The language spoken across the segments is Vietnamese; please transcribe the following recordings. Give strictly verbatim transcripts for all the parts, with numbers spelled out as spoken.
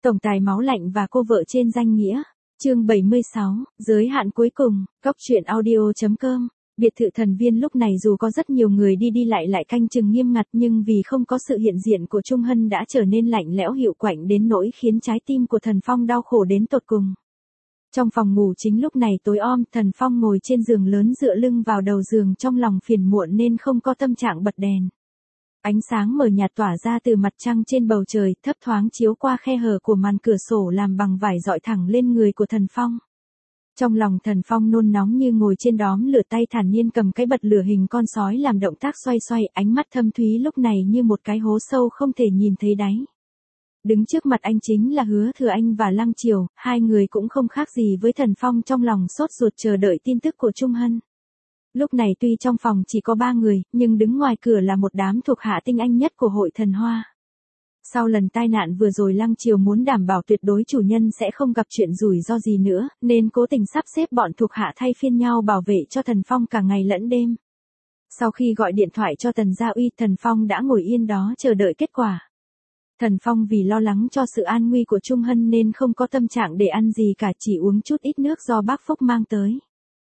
Tổng tài máu lạnh và cô vợ trên danh nghĩa. Chương bảy mươi sáu, giới hạn cuối cùng, Cóc truyện audio chấm com. Biệt thự thần viên lúc này dù có rất nhiều người đi đi lại lại canh chừng nghiêm ngặt nhưng vì không có sự hiện diện của Trung Hân đã trở nên lạnh lẽo hiệu quạnh đến nỗi khiến trái tim của Thần Phong đau khổ đến tột cùng. Trong phòng ngủ chính lúc này tối om, Thần Phong ngồi trên giường lớn dựa lưng vào đầu giường trong lòng phiền muộn nên không có tâm trạng bật đèn. Ánh sáng mờ nhạt tỏa ra từ mặt trăng trên bầu trời, thấp thoáng chiếu qua khe hở của màn cửa sổ làm bằng vải dọi thẳng lên người của Thần Phong. Trong lòng Thần Phong nôn nóng như ngồi trên đóm lửa, tay thản nhiên cầm cái bật lửa hình con sói làm động tác xoay xoay, ánh mắt thâm thúy lúc này như một cái hố sâu không thể nhìn thấy đáy. Đứng trước mặt anh chính là Hứa Thừa Anh và Lăng Triều, hai người cũng không khác gì với Thần Phong trong lòng sốt ruột chờ đợi tin tức của Trung Hân. Lúc này tuy trong phòng chỉ có ba người, nhưng đứng ngoài cửa là một đám thuộc hạ tinh anh nhất của hội Thần Hoa. Sau lần tai nạn vừa rồi Lăng Triều muốn đảm bảo tuyệt đối chủ nhân sẽ không gặp chuyện rủi ro gì nữa, nên cố tình sắp xếp bọn thuộc hạ thay phiên nhau bảo vệ cho Thần Phong cả ngày lẫn đêm. Sau khi gọi điện thoại cho Tần Gia Uy, Thần Phong đã ngồi yên đó chờ đợi kết quả. Thần Phong vì lo lắng cho sự an nguy của Trung Hân nên không có tâm trạng để ăn gì cả, chỉ uống chút ít nước do bác Phúc mang tới.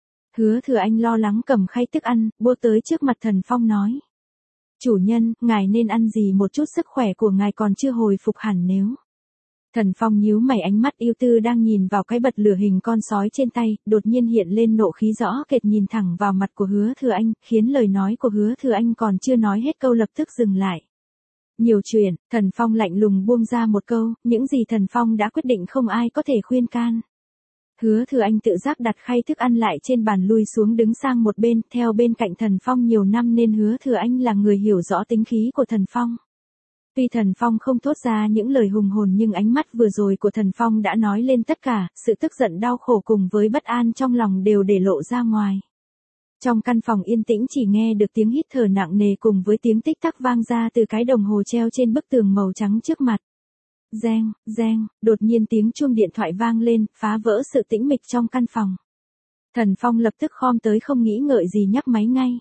Hứa Thừa Anh lo lắng cầm khay thức ăn, bô tới trước mặt Thần Phong nói. Chủ nhân, ngài nên ăn gì một chút, sức khỏe của ngài còn chưa hồi phục hẳn nếu. Thần Phong nhíu mày, ánh mắt yêu tư đang nhìn vào cái bật lửa hình con sói trên tay, đột nhiên hiện lên nộ khí rõ kệt nhìn thẳng vào mặt của Hứa Thừa Anh, khiến lời nói của Hứa Thừa Anh còn chưa nói hết câu lập tức dừng lại. Nhiều chuyện, Thần Phong lạnh lùng buông ra một câu, những gì Thần Phong đã quyết định không ai có thể khuyên can. Hứa Thừa Anh tự giác đặt khay thức ăn lại trên bàn, lui xuống đứng sang một bên, theo bên cạnh Thần Phong nhiều năm nên Hứa Thừa Anh là người hiểu rõ tính khí của Thần Phong. Tuy Thần Phong không thốt ra những lời hùng hồn nhưng ánh mắt vừa rồi của Thần Phong đã nói lên tất cả, sự tức giận đau khổ cùng với bất an trong lòng đều để lộ ra ngoài. Trong căn phòng yên tĩnh chỉ nghe được tiếng hít thở nặng nề cùng với tiếng tích tắc vang ra từ cái đồng hồ treo trên bức tường màu trắng trước mặt. Reng, reng, đột nhiên tiếng chuông điện thoại vang lên, phá vỡ sự tĩnh mịch trong căn phòng. Thần Phong lập tức khom tới không nghĩ ngợi gì nhấc máy ngay.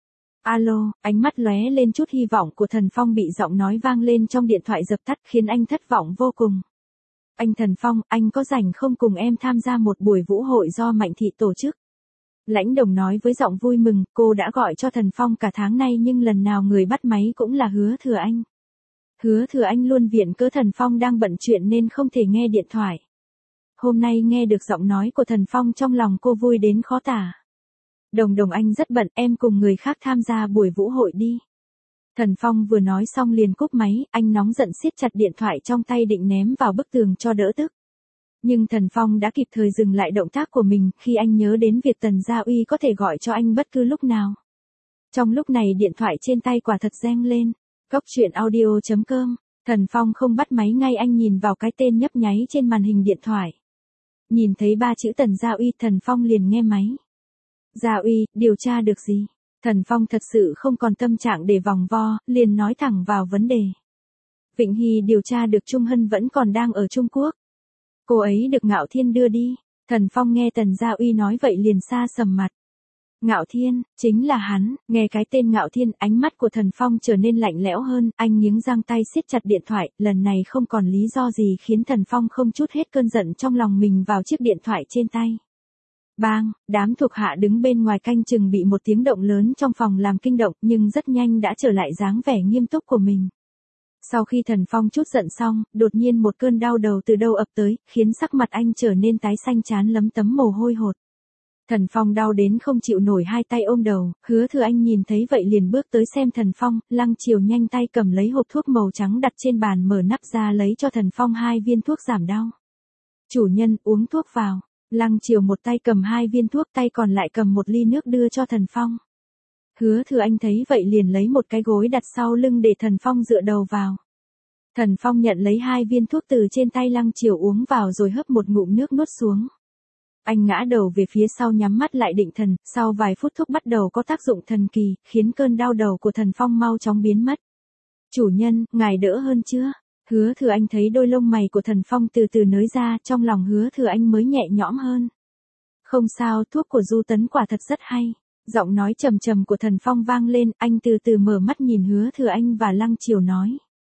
Alo, ánh mắt lóe lên chút hy vọng của Thần Phong bị giọng nói vang lên trong điện thoại dập tắt khiến anh thất vọng vô cùng. Anh Thần Phong, anh có rảnh không cùng em tham gia một buổi vũ hội do Mạnh Thị tổ chức? Lãnh Đồng nói với giọng vui mừng, cô đã gọi cho Thần Phong cả tháng nay nhưng lần nào người bắt máy cũng là Hứa Thừa Anh. Hứa Thừa Anh luôn viện cớ Thần Phong đang bận chuyện nên không thể nghe điện thoại. Hôm nay nghe được giọng nói của Thần Phong trong lòng cô vui đến khó tả. Đồng Đồng, anh rất bận, em cùng người khác tham gia buổi vũ hội đi. Thần Phong vừa nói xong liền cúp máy, anh nóng giận siết chặt điện thoại trong tay định ném vào bức tường cho đỡ tức. Nhưng Thần Phong đã kịp thời dừng lại động tác của mình khi anh nhớ đến việc Tần Gia Uy có thể gọi cho anh bất cứ lúc nào. Trong lúc này điện thoại trên tay quả thật reng lên. Cóc truyện audio chấm com. Thần Phong không bắt máy ngay, anh nhìn vào cái tên nhấp nháy trên màn hình điện thoại. Nhìn thấy ba chữ Tần Gia Uy, Thần Phong liền nghe máy. Gia Uy, điều tra được gì? Thần Phong thật sự không còn tâm trạng để vòng vo, liền nói thẳng vào vấn đề. Vịnh Hy điều tra được Trung Hân vẫn còn đang ở Trung Quốc. Cô ấy được Ngạo Thiên đưa đi. Thần Phong nghe Tần Gia Uy nói vậy liền sa sầm mặt. Ngạo Thiên, chính là hắn. Nghe cái tên Ngạo Thiên, ánh mắt của Thần Phong trở nên lạnh lẽo hơn, anh nghiến răng tay siết chặt điện thoại, lần này không còn lý do gì khiến Thần Phong không trút hết cơn giận trong lòng mình vào chiếc điện thoại trên tay. Bang, đám thuộc hạ đứng bên ngoài canh chừng bị một tiếng động lớn trong phòng làm kinh động nhưng rất nhanh đã trở lại dáng vẻ nghiêm túc của mình. Sau khi Thần Phong trút giận xong, đột nhiên một cơn đau đầu từ đâu ập tới, khiến sắc mặt anh trở nên tái xanh trán lấm tấm mồ hôi hột. Thần Phong đau đến không chịu nổi, hai tay ôm đầu, Hứa Thừa Anh nhìn thấy vậy liền bước tới xem Thần Phong, Lăng Triều nhanh tay cầm lấy hộp thuốc màu trắng đặt trên bàn, mở nắp ra lấy cho Thần Phong hai viên thuốc giảm đau. Chủ nhân, uống thuốc vào. Lăng Triều một tay cầm hai viên thuốc, tay còn lại cầm một ly nước đưa cho Thần Phong. Hứa Thừa Anh thấy vậy liền lấy một cái gối đặt sau lưng để Thần Phong dựa đầu vào. Thần Phong nhận lấy hai viên thuốc từ trên tay Lăng Triều uống vào rồi hấp một ngụm nước nuốt xuống. Anh ngã đầu về phía sau nhắm mắt lại định thần, sau vài phút thuốc bắt đầu có tác dụng thần kỳ, khiến cơn đau đầu của Thần Phong mau chóng biến mất. Chủ nhân, ngài đỡ hơn chưa? Hứa Thừa Anh thấy đôi lông mày của Thần Phong từ từ nới ra, trong lòng Hứa Thừa Anh mới nhẹ nhõm hơn. Không sao, thuốc của Du Tấn quả thật rất hay. Giọng nói trầm trầm của Thần Phong vang lên, anh từ từ mở mắt nhìn Hứa Thừa Anh và Lăng Triều nói.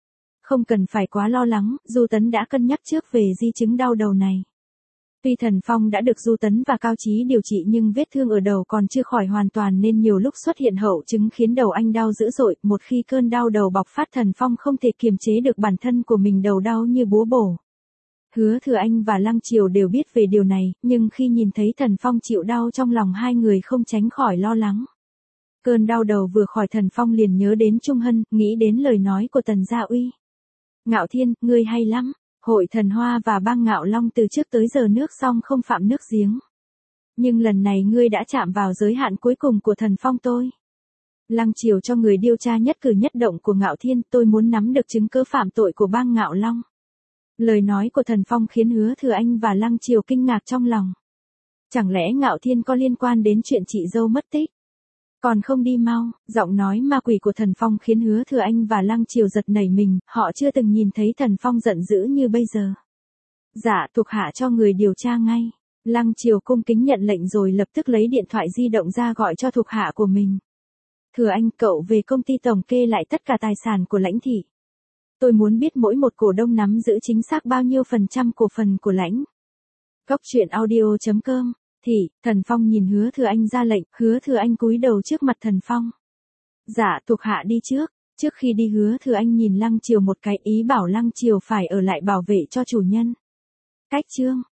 Không cần phải quá lo lắng, Du Tấn đã cân nhắc trước về di chứng đau đầu này. Tuy Thần Phong đã được Du Tấn và Cao Chí điều trị nhưng vết thương ở đầu còn chưa khỏi hoàn toàn nên nhiều lúc xuất hiện hậu chứng khiến đầu anh đau dữ dội. Một khi cơn đau đầu bộc phát Thần Phong không thể kiềm chế được bản thân của mình, đầu đau như búa bổ. Hứa Thừa Anh và Lăng Triều đều biết về điều này, nhưng khi nhìn thấy Thần Phong chịu đau trong lòng hai người không tránh khỏi lo lắng. Cơn đau đầu vừa khỏi Thần Phong liền nhớ đến Trung Hân, nghĩ đến lời nói của Tần Gia Uy. Ngạo Thiên, ngươi hay lắm. Hội Thần Hoa và bang Ngạo Long từ trước tới giờ nước song không phạm nước giếng. Nhưng lần này ngươi đã chạm vào giới hạn cuối cùng của Thần Phong tôi. Lăng Triều cho người điều tra nhất cử nhất động của Ngạo Thiên, tôi muốn nắm được chứng cứ phạm tội của bang Ngạo Long. Lời nói của Thần Phong khiến Hứa Thừa Anh và Lăng Triều kinh ngạc trong lòng. Chẳng lẽ Ngạo Thiên có liên quan đến chuyện chị dâu mất tích? Còn không đi mau, giọng nói ma quỷ của Thần Phong khiến Hứa Thừa Anh và Lăng Triều giật nảy mình, họ chưa từng nhìn thấy Thần Phong giận dữ như bây giờ. Dạ, thuộc hạ cho người điều tra ngay. Lăng Triều cung kính nhận lệnh rồi lập tức lấy điện thoại di động ra gọi cho thuộc hạ của mình. Thừa Anh, cậu về công ty tổng kê lại tất cả tài sản của Lãnh thị. Tôi muốn biết mỗi một cổ đông nắm giữ chính xác bao nhiêu phần trăm cổ phần của Lãnh. Cốc truyện audio chấm com. Thì, Thần Phong nhìn Hứa Thừa Anh ra lệnh, Hứa Thừa Anh cúi đầu trước mặt Thần Phong. Dạ, thuộc hạ đi trước. Trước khi đi Hứa Thừa Anh nhìn Lăng Triều một cái, ý bảo Lăng Triều phải ở lại bảo vệ cho chủ nhân. Cách chương